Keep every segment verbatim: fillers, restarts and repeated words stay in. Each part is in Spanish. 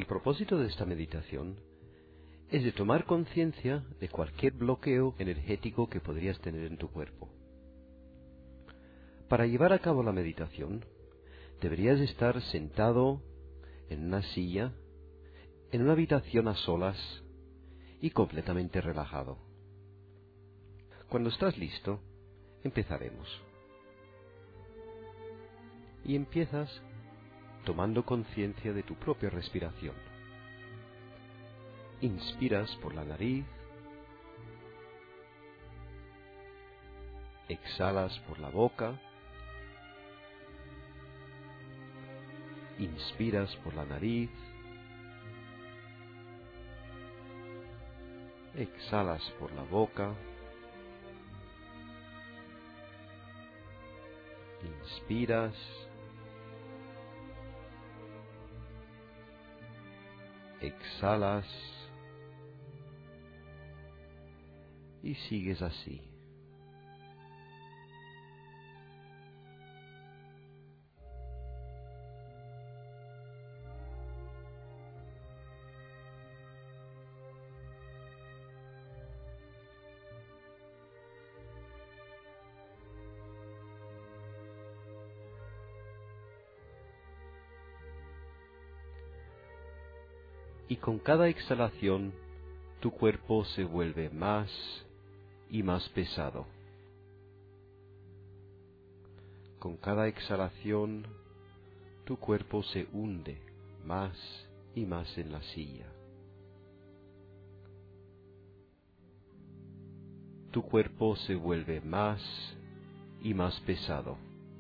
El propósito de esta meditación es de tomar conciencia de cualquier bloqueo energético que podrías tener en tu cuerpo. Para llevar a cabo la meditación, deberías estar sentado en una silla, en una habitación a solas y completamente relajado. Cuando estás listo, empezaremos. Y empiezas tomando conciencia de tu propia respiración. Inspiras por la nariz, exhalas por la boca, inspiras por la nariz, exhalas por la boca, inspiras, exhalas y sigues así. Y con cada exhalación, tu cuerpo se vuelve más y más pesado. Con cada exhalación, tu cuerpo se hunde más y más en la silla. Tu cuerpo se vuelve más y más pesado.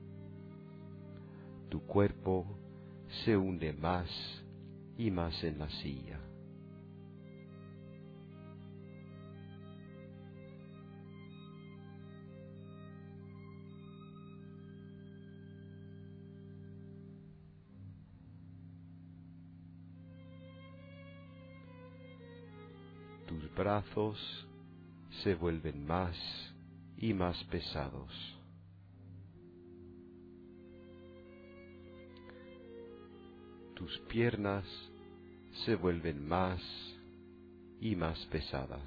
Tu cuerpo se hunde más y más en la silla. Tus brazos se vuelven más y más pesados. Tus piernas se vuelven más y más pesadas.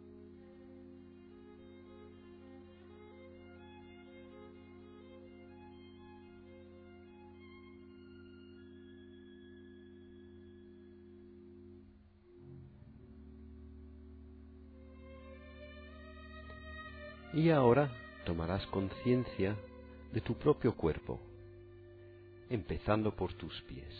Y ahora tomarás conciencia de tu propio cuerpo, empezando por tus pies.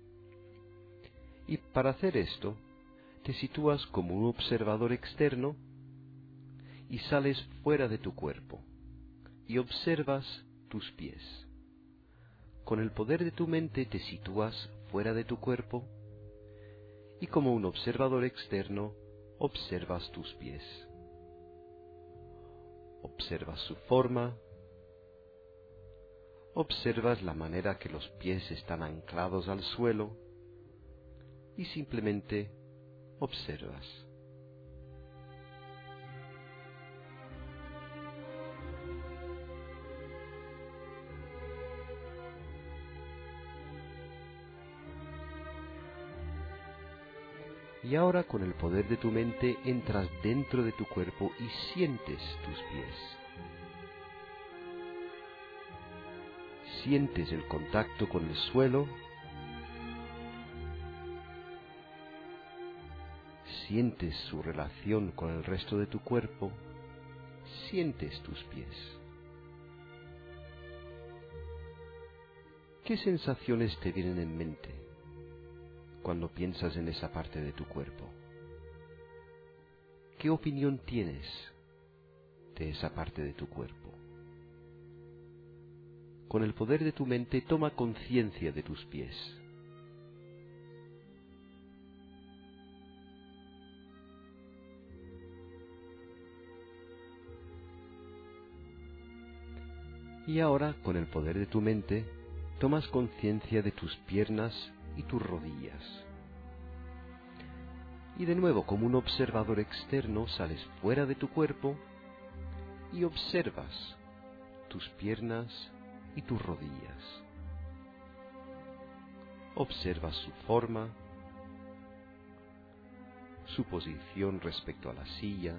Y para hacer esto, te sitúas como un observador externo y sales fuera de tu cuerpo y observas tus pies. Con el poder de tu mente te sitúas fuera de tu cuerpo y como un observador externo observas tus pies. Observas su forma, observas la manera que los pies están anclados al suelo y simplemente observas. Y ahora con el poder de tu mente entras dentro de tu cuerpo y sientes tus pies. Sientes el contacto con el suelo. Sientes su relación con el resto de tu cuerpo. Sientes tus pies. ¿Qué sensaciones te vienen en mente cuando piensas en esa parte de tu cuerpo? ¿Qué opinión tienes de esa parte de tu cuerpo? Con el poder de tu mente toma conciencia de tus pies. Y ahora, con el poder de tu mente, tomas conciencia de tus piernas y tus rodillas. Y de nuevo, como un observador externo, sales fuera de tu cuerpo y observas tus piernas y tus rodillas. Observas su forma, su posición respecto a la silla,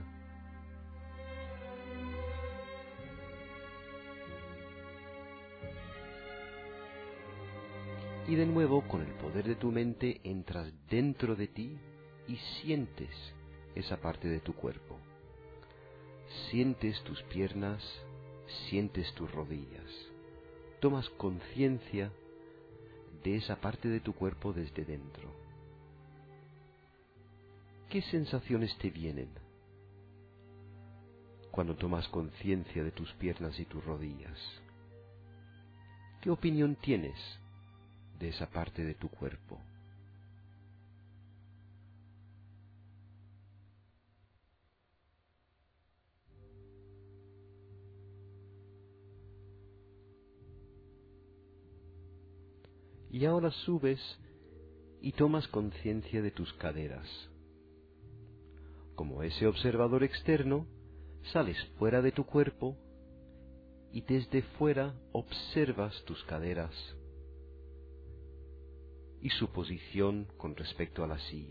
y de nuevo con el poder de tu mente entras dentro de ti y sientes esa parte de tu cuerpo. Sientes tus piernas, sientes tus rodillas. Tomas conciencia de esa parte de tu cuerpo desde dentro. ¿Qué sensaciones te vienen cuando tomas conciencia de tus piernas y tus rodillas? ¿Qué opinión tienes de esa parte de tu cuerpo? Y ahora subes y tomas conciencia de tus caderas. Como ese observador externo, sales fuera de tu cuerpo y desde fuera observas tus caderas y su posición con respecto a la silla.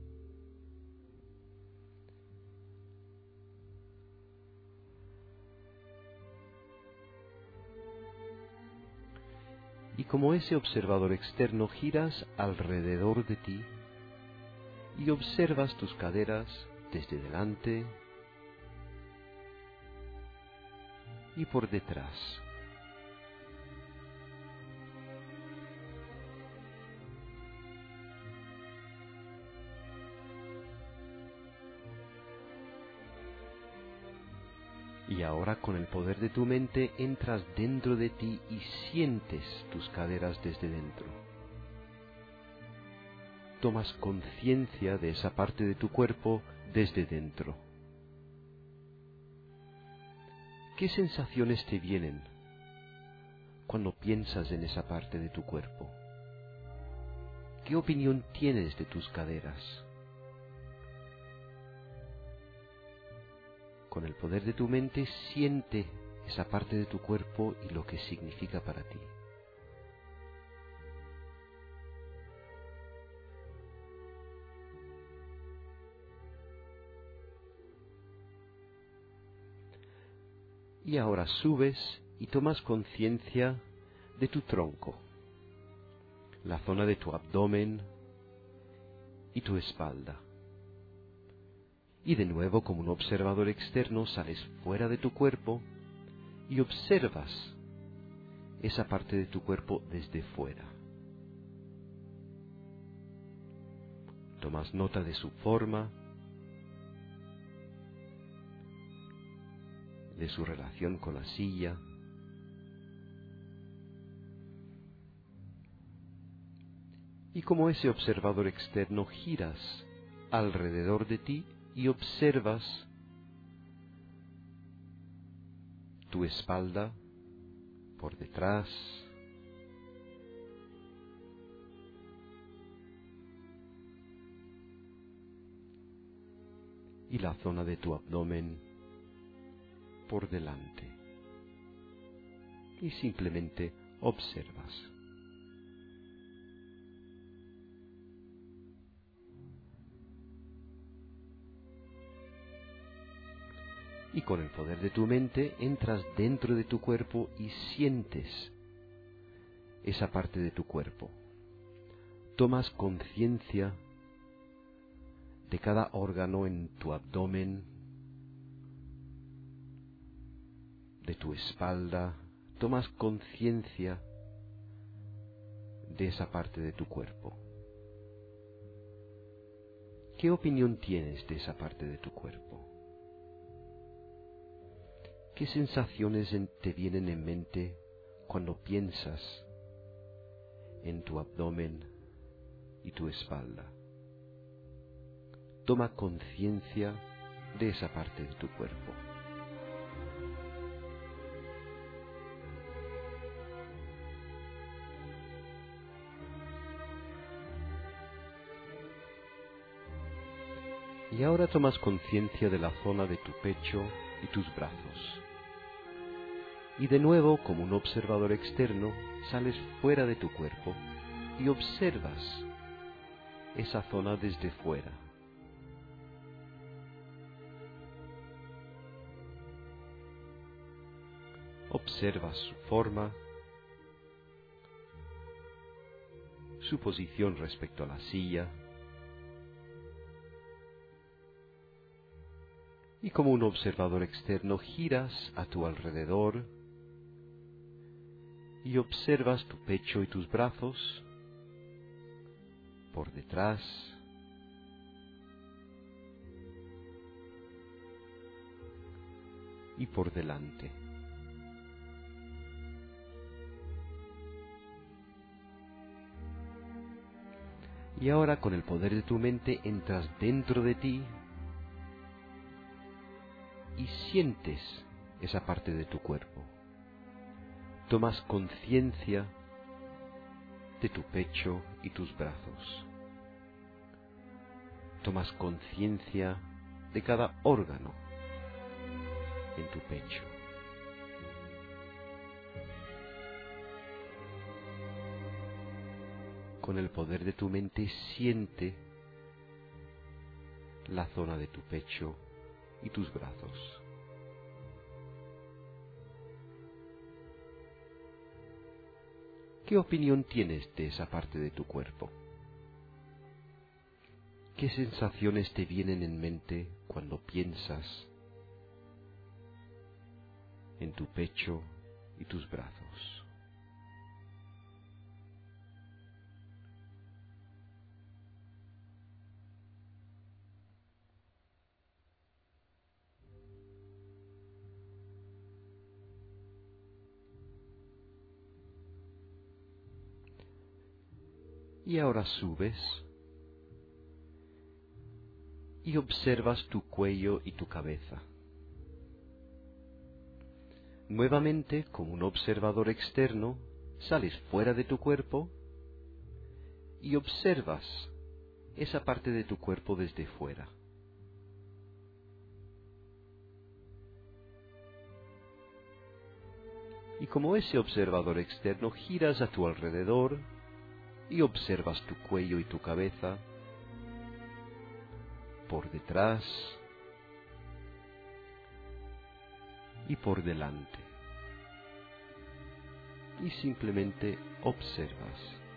Y como ese observador externo giras alrededor de ti y observas tus caderas desde delante y por detrás. Y ahora con el poder de tu mente entras dentro de ti y sientes tus caderas desde dentro. Tomas conciencia de esa parte de tu cuerpo desde dentro. ¿Qué sensaciones te vienen cuando piensas en esa parte de tu cuerpo? ¿Qué opinión tienes de tus caderas? Con el poder de tu mente siente esa parte de tu cuerpo y lo que significa para ti. Y ahora subes y tomas conciencia de tu tronco, la zona de tu abdomen y tu espalda. Y de nuevo, como un observador externo, sales fuera de tu cuerpo y observas esa parte de tu cuerpo desde fuera. Tomas nota de su forma, de su relación con la silla, y como ese observador externo giras alrededor de ti y observas tu espalda por detrás, y la zona de tu abdomen por delante, y simplemente observas. Y con el poder de tu mente entras dentro de tu cuerpo y sientes esa parte de tu cuerpo. Tomas conciencia de cada órgano en tu abdomen, de tu espalda. Tomas conciencia de esa parte de tu cuerpo. ¿Qué opinión tienes de esa parte de tu cuerpo? ¿Qué sensaciones te vienen en mente cuando piensas en tu abdomen y tu espalda? Toma conciencia de esa parte de tu cuerpo. Y ahora tomas conciencia de la zona de tu pecho y tus brazos. Y de nuevo, como un observador externo, sales fuera de tu cuerpo y observas esa zona desde fuera. Observas su forma, su posición respecto a la silla, y como un observador externo giras a tu alrededor y observas tu pecho y tus brazos por detrás, y por delante. Y ahora con el poder de tu mente entras dentro de ti y sientes esa parte de tu cuerpo. Tomas conciencia de tu pecho y tus brazos. Tomas conciencia de cada órgano en tu pecho. Con el poder de tu mente siente la zona de tu pecho y tus brazos. ¿Qué opinión tienes de esa parte de tu cuerpo? ¿Qué sensaciones te vienen en mente cuando piensas en tu pecho y tus brazos? Y ahora subes y observas tu cuello y tu cabeza. Nuevamente, como un observador externo, sales fuera de tu cuerpo y observas esa parte de tu cuerpo desde fuera. Y como ese observador externo, giras a tu alrededor y observas tu cuello y tu cabeza por detrás y por delante. Y simplemente observas.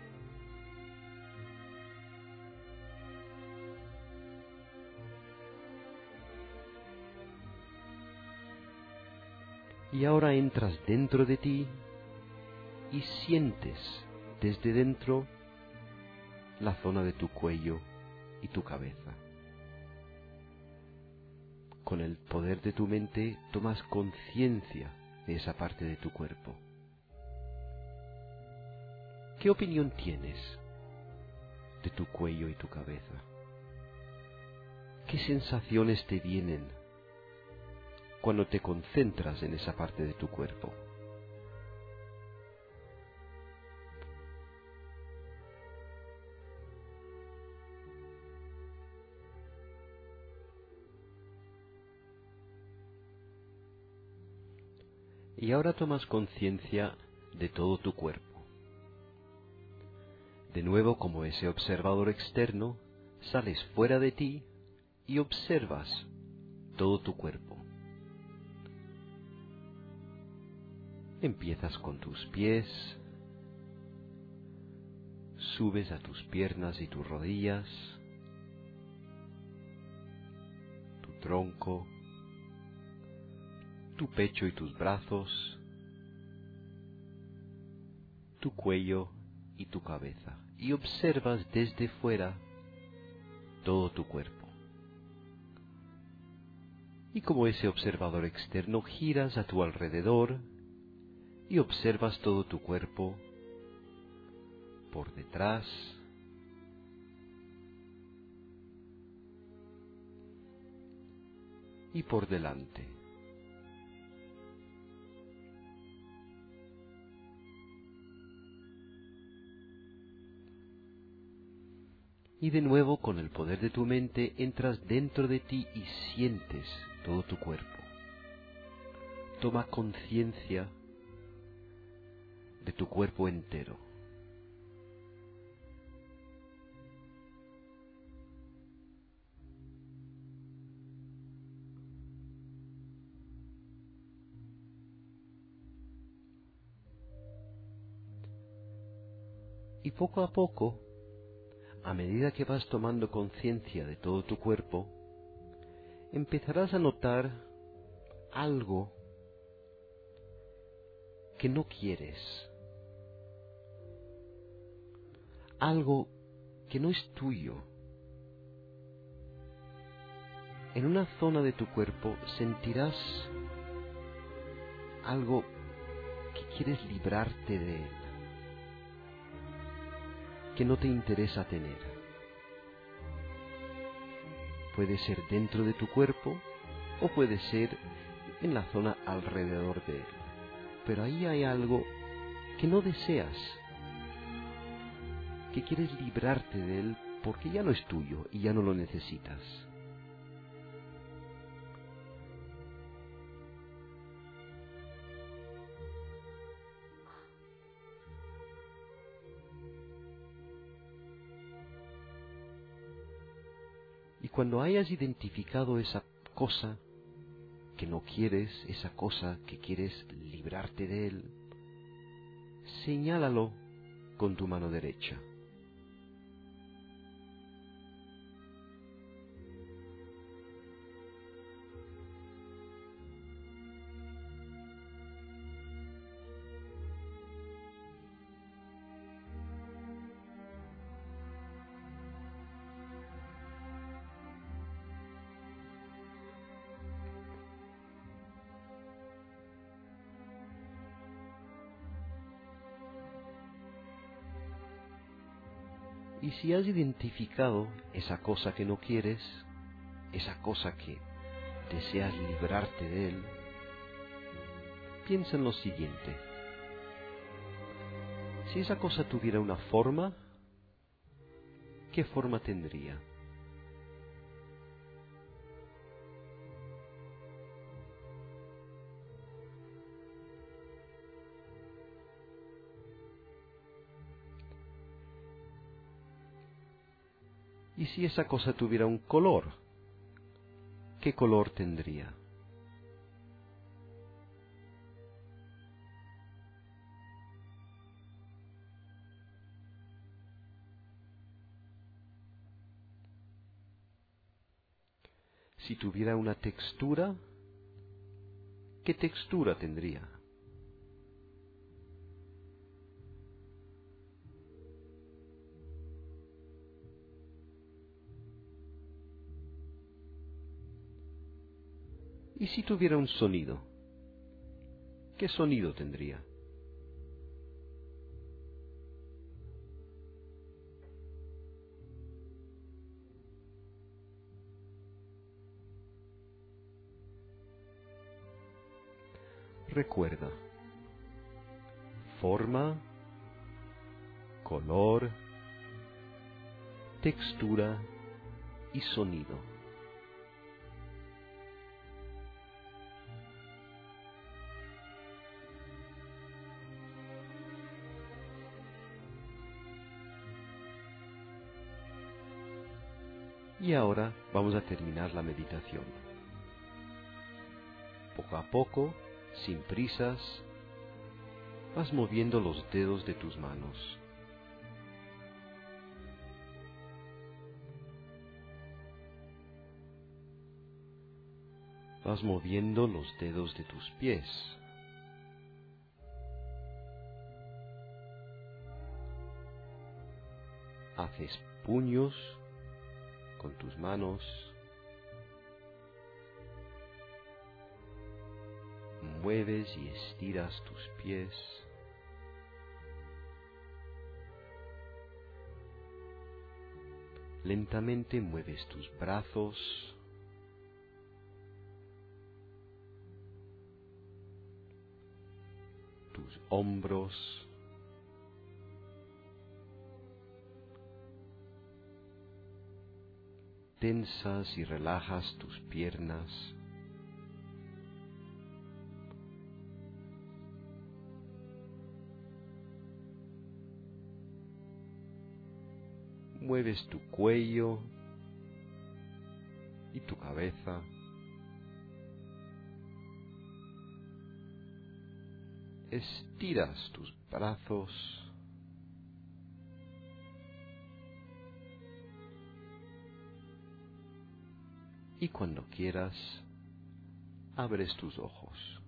Y ahora entras dentro de ti y sientes desde dentro la zona de tu cuello y tu cabeza. Con el poder de tu mente tomas conciencia de esa parte de tu cuerpo. ¿Qué opinión tienes de tu cuello y tu cabeza? ¿Qué sensaciones te vienen cuando te concentras en esa parte de tu cuerpo? Y ahora tomas conciencia de todo tu cuerpo. De nuevo, como ese observador externo, sales fuera de ti y observas todo tu cuerpo. Empiezas con tus pies, subes a tus piernas y tus rodillas, tu tronco, tu pecho y tus brazos, tu cuello y tu cabeza, y observas desde fuera todo tu cuerpo. Y como ese observador externo, giras a tu alrededor y observas todo tu cuerpo por detrás y por delante. Y de nuevo, con el poder de tu mente, entras dentro de ti y sientes todo tu cuerpo. Toma conciencia de tu cuerpo entero. Y poco a poco, a medida que vas tomando conciencia de todo tu cuerpo, empezarás a notar algo que no quieres, algo que no es tuyo. En una zona de tu cuerpo sentirás algo que quieres librarte de él, que no te interesa tener. Puede ser dentro de tu cuerpo o puede ser en la zona alrededor de él. Pero ahí hay algo que no deseas, que quieres librarte de él porque ya no es tuyo y ya no lo necesitas. Y cuando hayas identificado esa cosa que no quieres, esa cosa que quieres librarte de él, señálalo con tu mano derecha. Y si has identificado esa cosa que no quieres, esa cosa que deseas librarte de él, piensa en lo siguiente. Si esa cosa tuviera una forma, ¿qué forma tendría? Y si esa cosa tuviera un color, ¿qué color tendría? Si tuviera una textura, ¿qué textura tendría? Y si tuviera un sonido, ¿qué sonido tendría? Recuerda, forma, color, textura y sonido. Y ahora vamos a terminar la meditación. Poco a poco, sin prisas, vas moviendo los dedos de tus manos. Vas moviendo los dedos de tus pies. Haces puños con tus manos. Mueves y estiras tus pies. Lentamente mueves tus brazos. Tus hombros. Tensas y relajas tus piernas. Mueves tu cuello y tu cabeza. Estiras tus brazos. y cuando quieras, abres tus ojos.